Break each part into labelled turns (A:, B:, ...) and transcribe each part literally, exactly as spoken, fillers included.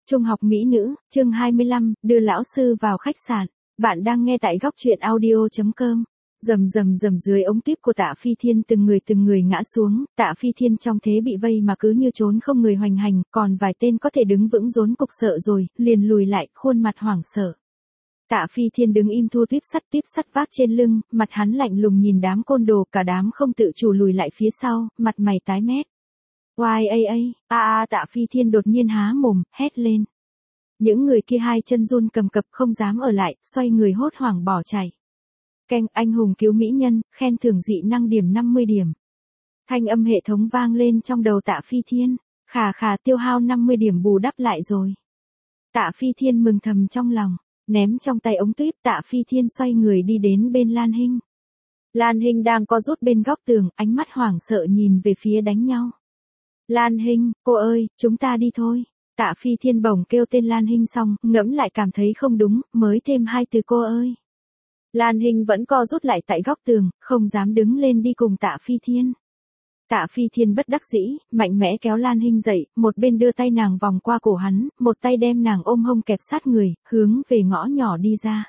A: Trung học mỹ nữ, chương hai mươi lăm, đưa lão sư vào khách sạn. Bạn đang nghe tại góc truyện audio.com. Rầm rầm rầm dưới ống tiếp của Tạ Phi Thiên từng người từng người ngã xuống, Tạ Phi Thiên trong thế bị vây mà cứ như trốn không người hoành hành, còn vài tên có thể đứng vững rốn cục sợ rồi, liền lùi lại, khuôn mặt hoảng sợ. Tạ Phi Thiên đứng im thu tuyếp sắt tuyếp sắt vác trên lưng, mặt hắn lạnh lùng nhìn đám côn đồ, cả đám không tự chủ lùi lại phía sau, mặt mày tái mét. Oai a a, a a Tạ Phi Thiên đột nhiên há mồm, hét lên. Những người kia hai chân run cầm cập không dám ở lại, xoay người hốt hoảng bỏ chạy. Keng, anh hùng cứu mỹ nhân, khen thưởng dị năng điểm năm mươi điểm. Thanh âm hệ thống vang lên trong đầu Tạ Phi Thiên, khà khà tiêu hao năm mươi điểm bù đắp lại rồi. Tạ Phi Thiên mừng thầm trong lòng, ném trong tay ống tuyếp, Tạ Phi Thiên xoay người đi đến bên Lan Hinh. Lan Hinh đang co rút bên góc tường, ánh mắt hoảng sợ nhìn về phía đánh nhau. Lan Hinh, cô ơi, chúng ta đi thôi. Tạ Phi Thiên bỗng kêu tên Lan Hinh xong, ngẫm lại cảm thấy không đúng, mới thêm hai từ cô ơi. Lan Hinh vẫn co rút lại tại góc tường, không dám đứng lên đi cùng Tạ Phi Thiên. Tạ Phi Thiên bất đắc dĩ, mạnh mẽ kéo Lan Hinh dậy, một bên đưa tay nàng vòng qua cổ hắn, một tay đem nàng ôm hông kẹp sát người, hướng về ngõ nhỏ đi ra.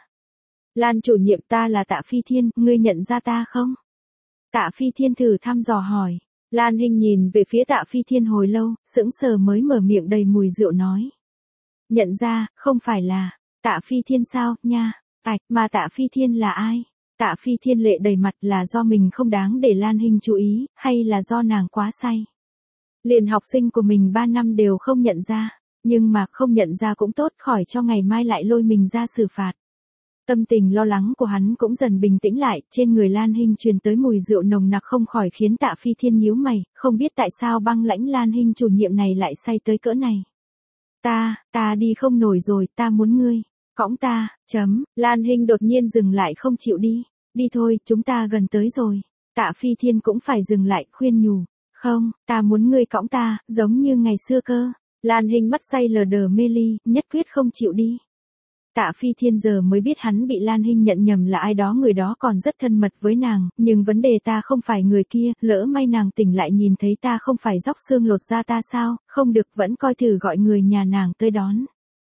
A: Lan chủ nhiệm, ta là Tạ Phi Thiên, ngươi nhận ra ta không? Tạ Phi Thiên thử thăm dò hỏi. Lan Hinh nhìn về phía Tạ Phi Thiên hồi lâu, sững sờ mới mở miệng đầy mùi rượu nói. Nhận ra, không phải là, Tạ Phi Thiên sao, nha, ạch, mà Tạ Phi Thiên là ai? Tạ Phi Thiên lệ đầy mặt, là do mình không đáng để Lan Hinh chú ý, hay là do nàng quá say? Liền học sinh của mình ba năm đều không nhận ra, nhưng mà không nhận ra cũng tốt, khỏi cho ngày mai lại lôi mình ra xử phạt. Tâm tình lo lắng của hắn cũng dần bình tĩnh lại, trên người Lan Hinh truyền tới mùi rượu nồng nặc không khỏi khiến Tạ Phi Thiên nhíu mày, không biết tại sao băng lãnh Lan Hinh chủ nhiệm này lại say tới cỡ này. Ta, ta đi không nổi rồi, ta muốn ngươi, cõng ta, chấm, Lan Hinh đột nhiên dừng lại không chịu đi, đi thôi, chúng ta gần tới rồi. Tạ Phi Thiên cũng phải dừng lại, khuyên nhủ, không, ta muốn ngươi cõng ta, giống như ngày xưa cơ. Lan Hinh mắt say lờ đờ mê ly, nhất quyết không chịu đi. Tạ Phi Thiên giờ mới biết hắn bị Lan Hinh nhận nhầm là ai đó, người đó còn rất thân mật với nàng, nhưng vấn đề ta không phải người kia, lỡ may nàng tỉnh lại nhìn thấy ta không phải róc xương lột da ta sao, không được vẫn coi thử gọi người nhà nàng tới đón.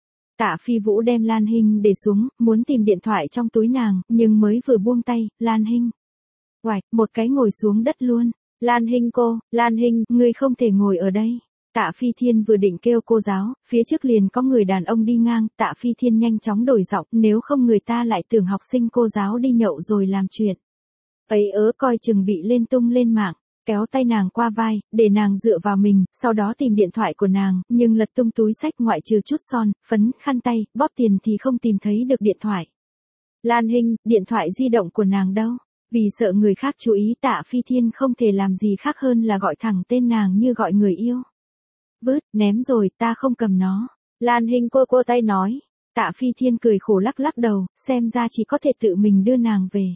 A: Tạ Phi Vũ đem Lan Hinh để xuống, muốn tìm điện thoại trong túi nàng, nhưng mới vừa buông tay, Lan Hinh. Oạch, một cái ngồi xuống đất luôn. Lan Hinh cô, Lan Hinh, ngươi không thể ngồi ở đây. Tạ Phi Thiên vừa định kêu cô giáo, phía trước liền có người đàn ông đi ngang, Tạ Phi Thiên nhanh chóng đổi giọng, nếu không người ta lại tưởng học sinh cô giáo đi nhậu rồi làm chuyện. Ấy ớ coi chừng bị lên tung lên mạng, kéo tay nàng qua vai, để nàng dựa vào mình, sau đó tìm điện thoại của nàng, nhưng lật tung túi xách ngoại trừ chút son, phấn, khăn tay, bóp tiền thì không tìm thấy được điện thoại. Lan Hinh, điện thoại di động của nàng đâu? Vì sợ người khác chú ý, Tạ Phi Thiên không thể làm gì khác hơn là gọi thẳng tên nàng như gọi người yêu. Vứt, ném rồi, ta không cầm nó. Lan Hinh cô cô tay nói. Tạ Phi Thiên cười khổ lắc lắc đầu, xem ra chỉ có thể tự mình đưa nàng về.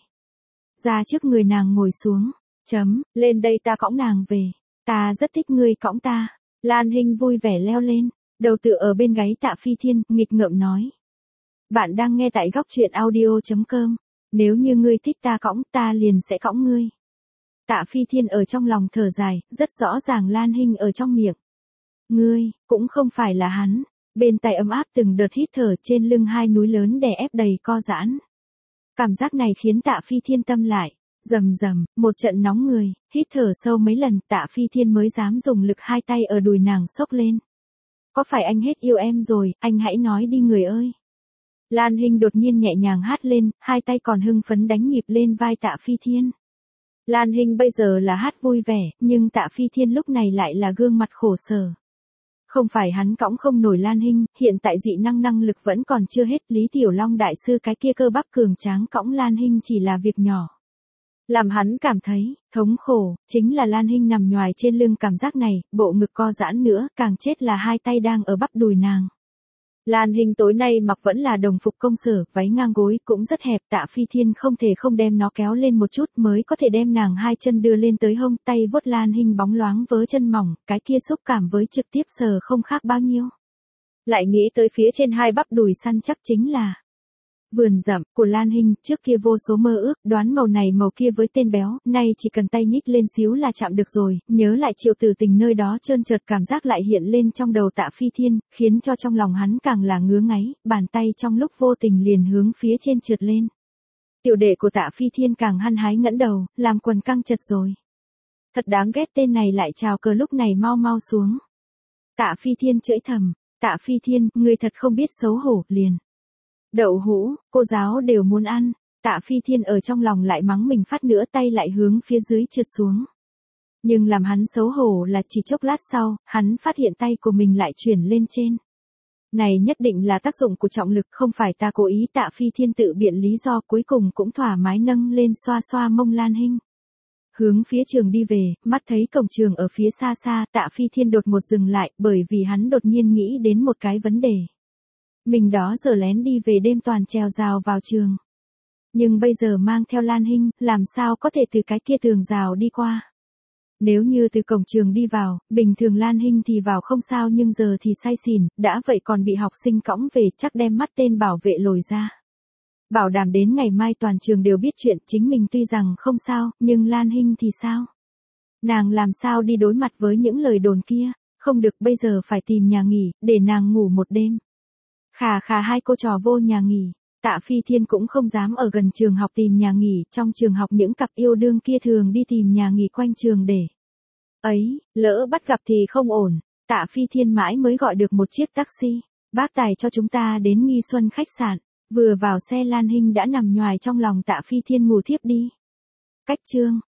A: Ra trước người nàng ngồi xuống. Chấm, lên đây ta cõng nàng về. Ta rất thích ngươi cõng ta. Lan Hinh vui vẻ leo lên, đầu tựa ở bên gáy Tạ Phi Thiên, nghịch ngợm nói. Bạn đang nghe tại góc truyện audio.com. Nếu như ngươi thích ta cõng, ta liền sẽ cõng ngươi. Tạ Phi Thiên ở trong lòng thở dài, rất rõ ràng Lan Hinh ở trong miệng. Ngươi, cũng không phải là hắn. Bên tai ấm áp từng đợt hít thở, trên lưng hai núi lớn đè ép đầy co giãn. Cảm giác này khiến Tạ Phi Thiên tâm lại. Rầm rầm, một trận nóng người, hít thở sâu mấy lần, Tạ Phi Thiên mới dám dùng lực hai tay ở đùi nàng xốc lên. Có phải anh hết yêu em rồi, anh hãy nói đi người ơi. Lan Hinh đột nhiên nhẹ nhàng hát lên, hai tay còn hưng phấn đánh nhịp lên vai Tạ Phi Thiên. Lan Hinh bây giờ là hát vui vẻ, nhưng Tạ Phi Thiên lúc này lại là gương mặt khổ sở. Không phải hắn cõng không nổi Lan Hinh, hiện tại dị năng năng lực vẫn còn chưa hết, Lý Tiểu Long đại sư cái kia cơ bắp cường tráng cõng Lan Hinh chỉ là việc nhỏ. Làm hắn cảm thấy, thống khổ, chính là Lan Hinh nằm nhoài trên lưng, cảm giác này, bộ ngực co giãn nữa, càng chết là hai tay đang ở bắp đùi nàng. Lan Hinh tối nay mặc vẫn là đồng phục công sở, váy ngang gối cũng rất hẹp, Tạ Phi Thiên không thể không đem nó kéo lên một chút mới có thể đem nàng hai chân đưa lên tới hông, tay vuốt Lan Hinh bóng loáng vớ chân mỏng, cái kia xúc cảm với trực tiếp sờ không khác bao nhiêu. Lại nghĩ tới phía trên hai bắp đùi săn chắc chính là Vườn rậm của Lan Hinh, trước kia vô số mơ ước, đoán màu này màu kia với tên béo, nay chỉ cần tay nhích lên xíu là chạm được rồi, nhớ lại Triệu Tử Tình nơi đó trơn trượt cảm giác lại hiện lên trong đầu Tạ Phi Thiên, khiến cho trong lòng hắn càng là ngứa ngáy, bàn tay trong lúc vô tình liền hướng phía trên trượt lên. Tiểu đệ của Tạ Phi Thiên càng hăng hái ngẩng đầu, làm quần căng chật rồi. Thật đáng ghét, tên này lại chào cờ lúc này mau mau xuống. Tạ Phi Thiên chửi thầm, Tạ Phi Thiên, ngươi thật không biết xấu hổ, liền. Đậu hũ, cô giáo đều muốn ăn. Tạ Phi Thiên ở trong lòng lại mắng mình phát nữa, tay lại hướng phía dưới trượt xuống. Nhưng làm hắn xấu hổ là chỉ chốc lát sau, hắn phát hiện tay của mình lại chuyển lên trên. Này nhất định là tác dụng của trọng lực, không phải ta cố ý. Tạ Phi Thiên tự biện lý do, cuối cùng cũng thoải mái nâng lên xoa xoa mông Lan Hinh. Hướng phía trường đi về, mắt thấy cổng trường ở phía xa xa, Tạ Phi Thiên đột ngột dừng lại, bởi vì hắn đột nhiên nghĩ đến một cái vấn đề. Mình đó giờ lén đi về đêm toàn trèo rào vào trường. Nhưng bây giờ mang theo Lan Hinh, làm sao có thể từ cái kia tường rào đi qua. Nếu như từ cổng trường đi vào, bình thường Lan Hinh thì vào không sao, nhưng giờ thì say xỉn, đã vậy còn bị học sinh cõng về, chắc đem mắt tên bảo vệ lồi ra. Bảo đảm đến ngày mai toàn trường đều biết chuyện, chính mình tuy rằng không sao, nhưng Lan Hinh thì sao? Nàng làm sao đi đối mặt với những lời đồn kia, không được, bây giờ phải tìm nhà nghỉ, để nàng ngủ một đêm. Khà khà hai cô trò vô nhà nghỉ, Tạ Phi Thiên cũng không dám ở gần trường học tìm nhà nghỉ, trong trường học những cặp yêu đương kia thường đi tìm nhà nghỉ quanh trường để. Ấy, lỡ bắt gặp thì không ổn, Tạ Phi Thiên mãi mới gọi được một chiếc taxi, bác tài cho chúng ta đến Nghi Xuân khách sạn. Vừa vào xe Lan Hinh đã nằm nhoài trong lòng Tạ Phi Thiên ngủ thiếp đi. Cách chương